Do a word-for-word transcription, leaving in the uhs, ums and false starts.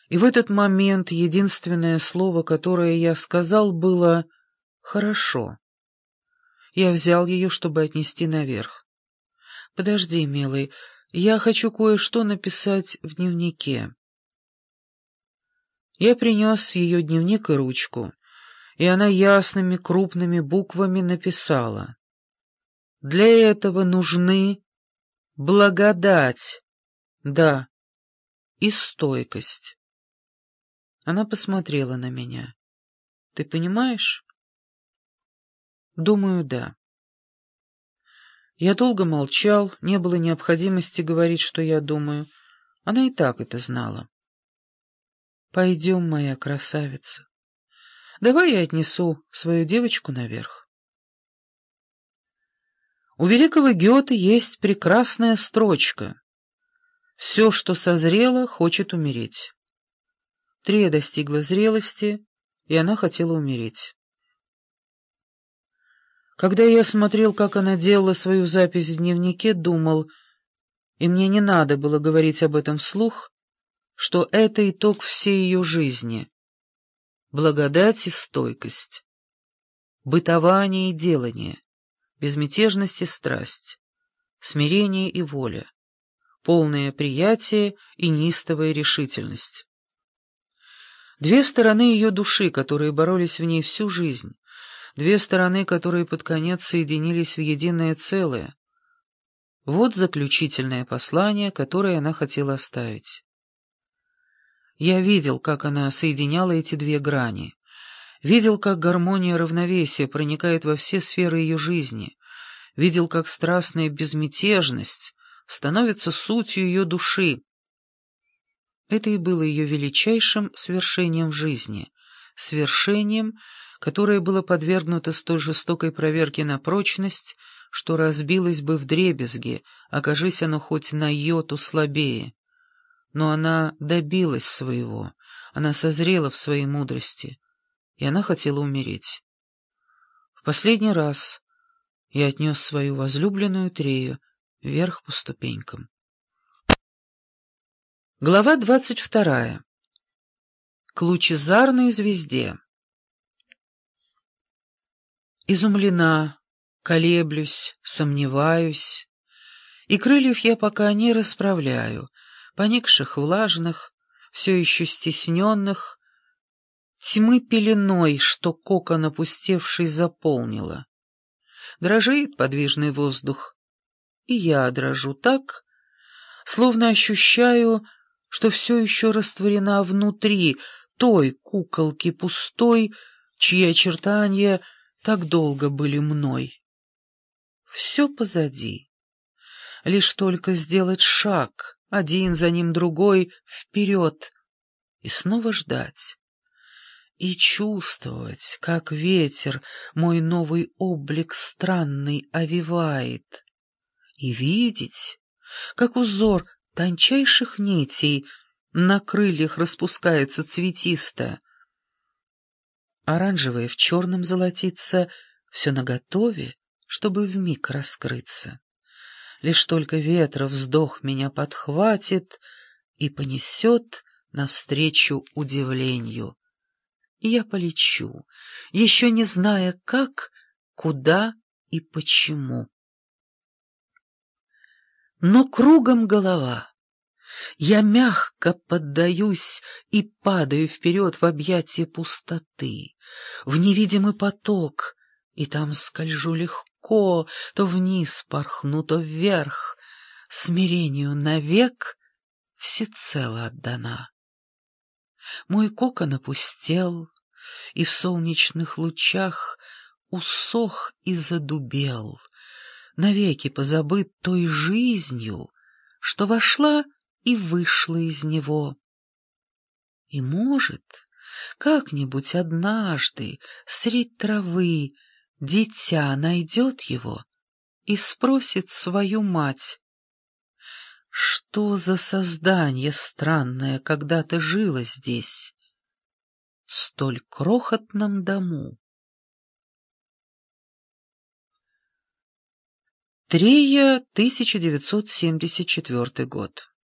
И в этот момент единственное слово, которое я сказал, было «хорошо». Я взял ее, чтобы отнести наверх. «Подожди, милый, я хочу кое-что написать в дневнике». Я принес ее дневник и ручку, и она ясными крупными буквами написала: «Для этого нужны благодать, да, и стойкость». Она посмотрела на меня. «Ты понимаешь?» «Думаю, да». Я долго молчал, не было необходимости говорить, что я думаю. Она и так это знала. «Пойдем, моя красавица. Давай я отнесу свою девочку наверх». У великого Гёте есть прекрасная строчка: «Все, что созрело, хочет умереть». Трия достигла зрелости, и она хотела умереть. Когда я смотрел, как она делала свою запись в дневнике, думал, и мне не надо было говорить об этом вслух, что это итог всей ее жизни. Благодать и стойкость, бытование и делание, безмятежность и страсть, смирение и воля, полное приятие и неистовая решительность. Две стороны ее души, которые боролись в ней всю жизнь, две стороны, которые под конец соединились в единое целое. Вот заключительное послание, которое она хотела оставить. Я видел, как она соединяла эти две грани, видел, как гармония равновесия проникает во все сферы ее жизни, видел, как страстная безмятежность становится сутью ее души. Это и было ее величайшим свершением в жизни, свершением, которое было подвергнуто столь жестокой проверке на прочность, что разбилось бы вдребезги, окажись оно хоть на йоту слабее. Но она добилась своего, она созрела в своей мудрости, и она хотела умереть. В последний раз я отнес свою возлюбленную Трею вверх по ступенькам. Глава двадцать вторая. К лучезарной звезде. Изумлена, колеблюсь, сомневаюсь, и крыльев я пока не расправляю, поникших, влажных, все еще стесненных, тьмы пеленой, что кокон опустевший заполнила. Дрожит подвижный воздух, и я дрожу так, словно ощущаю, что все еще растворена внутри той куколки пустой, чьи очертания так долго были мной. Все позади. Лишь только сделать шаг, один за ним другой, вперед, и снова ждать. И чувствовать, как ветер мой новый облик странный овевает. И видеть, как узор тончайших нитей на крыльях распускается цветисто. Оранжевое в черном золотится, все наготове, чтобы вмиг раскрыться. Лишь только ветра вздох меня подхватит и понесет навстречу удивлению. И я полечу, еще не зная как, куда и почему. Но кругом голова. Я мягко поддаюсь и падаю вперед в объятия пустоты, в невидимый поток, и там скольжу легко, то вниз порхну, то вверх, смирению навек всецело отдана. Мой кокон опустел, и в солнечных лучах усох и задубел, навеки позабыт той жизнью, что вошла и вышла из него. И, может, как-нибудь однажды средь травы дитя найдет его и спросит свою мать: «Что за создание странное когда-то жило здесь, в столь крохотном дому?» Трея, тысяча девятьсот семьдесят четвёртый год.